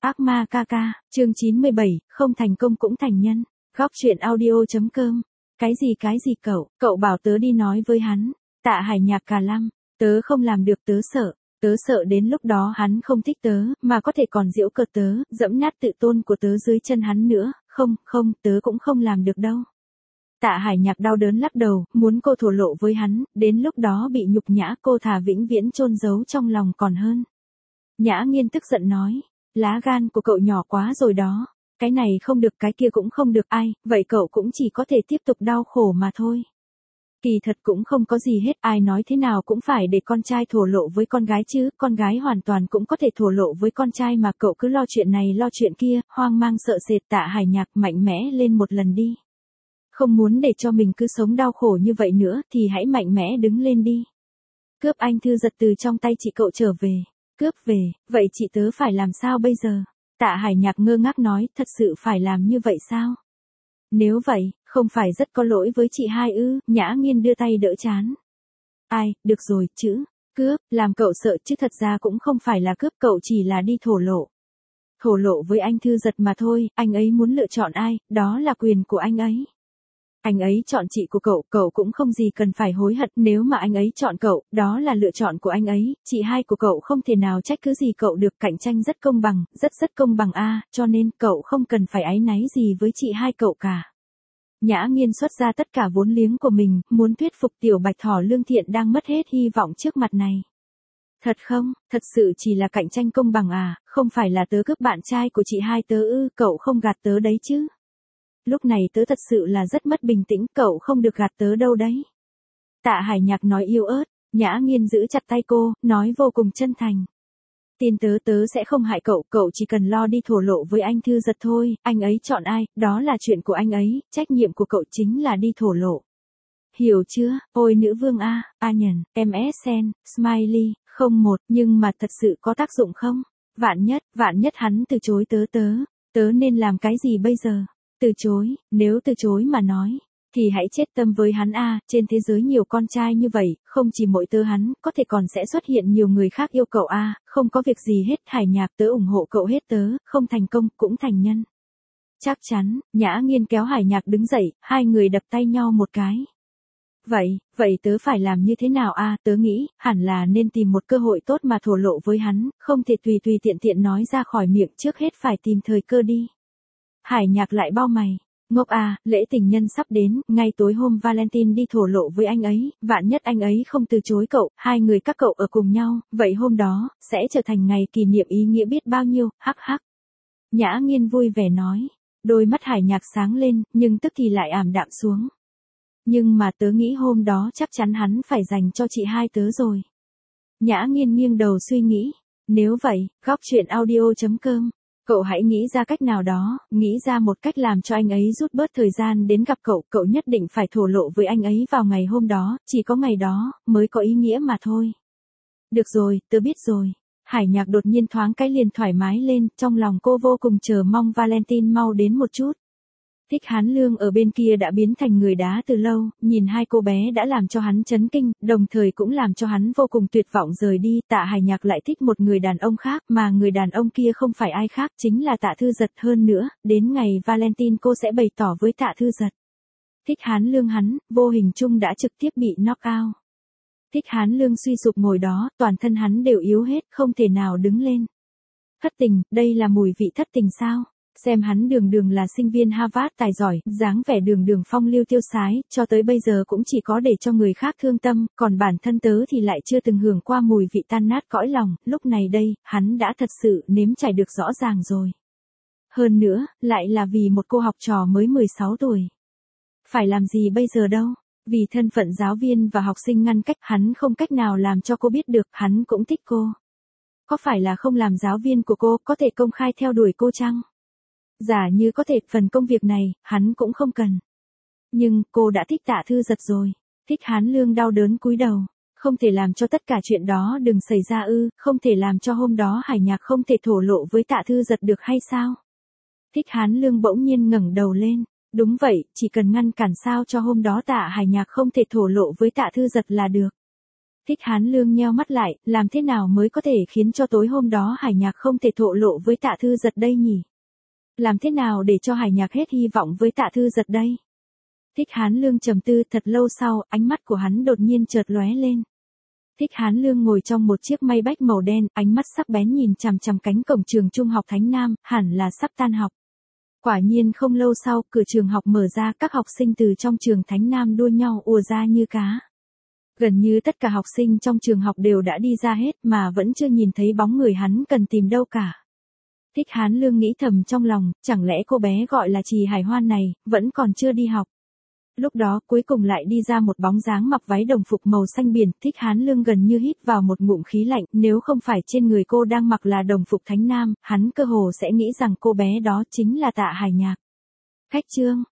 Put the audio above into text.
Ác ma ca ca, chương 97, không thành công cũng thành nhân. Góc truyện audio.com. Cái gì cậu bảo tớ đi nói với hắn. Tạ Hải Nhạc cà lăm, tớ không làm được, tớ sợ đến lúc đó hắn không thích tớ, mà có thể còn giễu cợt tớ, dẫm nát tự tôn của tớ dưới chân hắn nữa, không, tớ cũng không làm được đâu. Tạ Hải Nhạc đau đớn lắc đầu, muốn cô thổ lộ với hắn, đến lúc đó bị nhục nhã cô thà vĩnh viễn chôn giấu trong lòng còn hơn. Nhã Nghiên tức giận nói, lá gan của cậu nhỏ quá rồi đó, cái này không được cái kia cũng không được ai, vậy cậu cũng chỉ có thể tiếp tục đau khổ mà thôi. Kỳ thật cũng không có gì hết, ai nói thế nào cũng phải để con trai thổ lộ với con gái chứ, con gái hoàn toàn cũng có thể thổ lộ với con trai mà, cậu cứ lo chuyện này lo chuyện kia, hoang mang sợ sệt. Tạ Hải Nhạc mạnh mẽ lên một lần đi. Không muốn để cho mình cứ sống đau khổ như vậy nữa thì hãy mạnh mẽ đứng lên đi. Cướp anh thư giật từ trong tay chị cậu trở về. Cướp về, vậy chị tớ phải làm sao bây giờ? Tạ Hải Nhạc ngơ ngác nói, thật sự phải làm như vậy sao? Nếu vậy, không phải rất có lỗi với chị hai ư? Nhã Nghiên đưa tay đỡ trán. Ai, được rồi, chữ, cướp, làm cậu sợ chứ thật ra cũng không phải là cướp, cậu chỉ là đi thổ lộ. Thổ lộ với anh thư giật mà thôi, anh ấy muốn lựa chọn ai, đó là quyền của anh ấy. Anh ấy chọn chị của cậu cũng không gì cần phải hối hận, nếu mà anh ấy chọn cậu, đó là lựa chọn của anh ấy, chị hai của cậu không thể nào trách cứ gì cậu được, cạnh tranh rất công bằng, rất công bằng cho nên cậu không cần phải áy náy gì với chị hai cậu cả. Nhã Nghiên xuất ra tất cả vốn liếng của mình, muốn thuyết phục tiểu bạch thỏ lương thiện đang mất hết hy vọng trước mặt này. Thật không, thật sự chỉ là cạnh tranh công bằng không phải là tớ cướp bạn trai của chị hai tớ ư, cậu không gạt tớ đấy chứ. Lúc này tớ thật sự là rất mất bình tĩnh, cậu không được gạt tớ đâu đấy. Tạ Hải Nhạc nói yếu ớt, Nhã Nghiên giữ chặt tay cô, nói vô cùng chân thành. Tin tớ sẽ không hại cậu chỉ cần lo đi thổ lộ với anh thư giật thôi, anh ấy chọn ai, đó là chuyện của anh ấy, trách nhiệm của cậu chính là đi thổ lộ. Hiểu chưa, ôi nữ vương A Nhần, MSN, Smiley, 01, nhưng mà thật sự có tác dụng không? Vạn nhất hắn từ chối tớ nên làm cái gì bây giờ? Từ chối, nếu từ chối mà nói, thì hãy chết tâm với hắn trên thế giới nhiều con trai như vậy, không chỉ mỗi tớ hắn, có thể còn sẽ xuất hiện nhiều người khác yêu cậu không có việc gì hết, Hải Nhạc tớ ủng hộ cậu hết, tớ, không thành công, cũng thành nhân. Chắc chắn, Nhã Nghiên kéo Hải Nhạc đứng dậy, hai người đập tay nhau một cái. Vậy tớ phải làm như thế nào tớ nghĩ, hẳn là nên tìm một cơ hội tốt mà thổ lộ với hắn, không thể tùy tiện nói ra khỏi miệng, trước hết phải tìm thời cơ đi. Hải Nhạc lại bao mày, ngốc lễ tình nhân sắp đến, ngay tối hôm Valentine đi thổ lộ với anh ấy, vạn nhất anh ấy không từ chối cậu, hai người các cậu ở cùng nhau, vậy hôm đó, sẽ trở thành ngày kỷ niệm ý nghĩa biết bao nhiêu, hắc hắc. Nhã Nghiên vui vẻ nói, đôi mắt Hải Nhạc sáng lên, nhưng tức thì lại ảm đạm xuống. Nhưng mà tớ nghĩ hôm đó chắc chắn hắn phải dành cho chị hai tớ rồi. Nhã Nghiên nghiêng đầu suy nghĩ, nếu vậy, góc truyện audio.com. Cậu hãy nghĩ ra cách nào đó, nghĩ ra một cách làm cho anh ấy rút bớt thời gian đến gặp cậu nhất định phải thổ lộ với anh ấy vào ngày hôm đó, chỉ có ngày đó, mới có ý nghĩa mà thôi. Được rồi, tớ biết rồi. Hải Nhạc đột nhiên thoáng cái liền thoải mái lên, trong lòng cô vô cùng chờ mong Valentine mau đến một chút. Thích Hán Lương ở bên kia đã biến thành người đá từ lâu, nhìn hai cô bé đã làm cho hắn chấn kinh, đồng thời cũng làm cho hắn vô cùng tuyệt vọng rời đi. Tạ Hải Nhạc lại thích một người đàn ông khác, mà người đàn ông kia không phải ai khác, chính là Tạ Thư Giật. Hơn nữa, đến ngày Valentine cô sẽ bày tỏ với Tạ Thư Giật. Thích Hán Lương hắn, vô hình chung đã trực tiếp bị knock out. Thích Hán Lương suy sụp ngồi đó, toàn thân hắn đều yếu hết, không thể nào đứng lên. Thất tình, đây là mùi vị thất tình sao? Xem hắn đường là sinh viên Harvard tài giỏi, dáng vẻ đường phong lưu tiêu sái, cho tới bây giờ cũng chỉ có để cho người khác thương tâm, còn bản thân tớ thì lại chưa từng hưởng qua mùi vị tan nát cõi lòng, lúc này đây, hắn đã thật sự nếm trải được rõ ràng rồi. Hơn nữa, lại là vì một cô học trò mới 16 tuổi. Phải làm gì bây giờ đâu? Vì thân phận giáo viên và học sinh ngăn cách, hắn không cách nào làm cho cô biết được, hắn cũng thích cô. Có phải là không làm giáo viên của cô, có thể công khai theo đuổi cô chăng? Giả như có thể, phần công việc này, hắn cũng không cần. Nhưng, cô đã thích Tạ Thư Giật rồi. Thích Hán Lương đau đớn cúi đầu. Không thể làm cho tất cả chuyện đó đừng xảy ra không thể làm cho hôm đó Hải Nhạc không thể thổ lộ với Tạ Thư Giật được hay sao? Thích Hán Lương bỗng nhiên ngẩng đầu lên. Đúng vậy, chỉ cần ngăn cản sao cho hôm đó Tạ Hải Nhạc không thể thổ lộ với Tạ Thư Giật là được. Thích Hán Lương nheo mắt lại, làm thế nào mới có thể khiến cho tối hôm đó Hải Nhạc không thể thổ lộ với Tạ Thư Giật đây nhỉ? Làm thế nào để cho Hải Nhạc hết hy vọng với Tạ Thư Giật đây? Thích Hán Lương trầm tư thật lâu sau, ánh mắt của hắn đột nhiên chợt lóe lên. Thích Hán Lương ngồi trong một chiếc Maybach màu đen, ánh mắt sắc bén nhìn chằm chằm cánh cổng trường trung học Thánh Nam, hẳn là sắp tan học. Quả nhiên không lâu sau, cửa trường học mở ra, các học sinh từ trong trường Thánh Nam đua nhau ùa ra như cá. Gần như tất cả học sinh trong trường học đều đã đi ra hết mà vẫn chưa nhìn thấy bóng người hắn cần tìm đâu cả. Thích Hán Lương nghĩ thầm trong lòng, chẳng lẽ cô bé gọi là Trì Hải Hoan này, vẫn còn chưa đi học. Lúc đó cuối cùng lại đi ra một bóng dáng mặc váy đồng phục màu xanh biển, Thích Hán Lương gần như hít vào một ngụm khí lạnh, nếu không phải trên người cô đang mặc là đồng phục Thánh Nam, hắn cơ hồ sẽ nghĩ rằng cô bé đó chính là Tạ Hải Nhạc. Khách trương,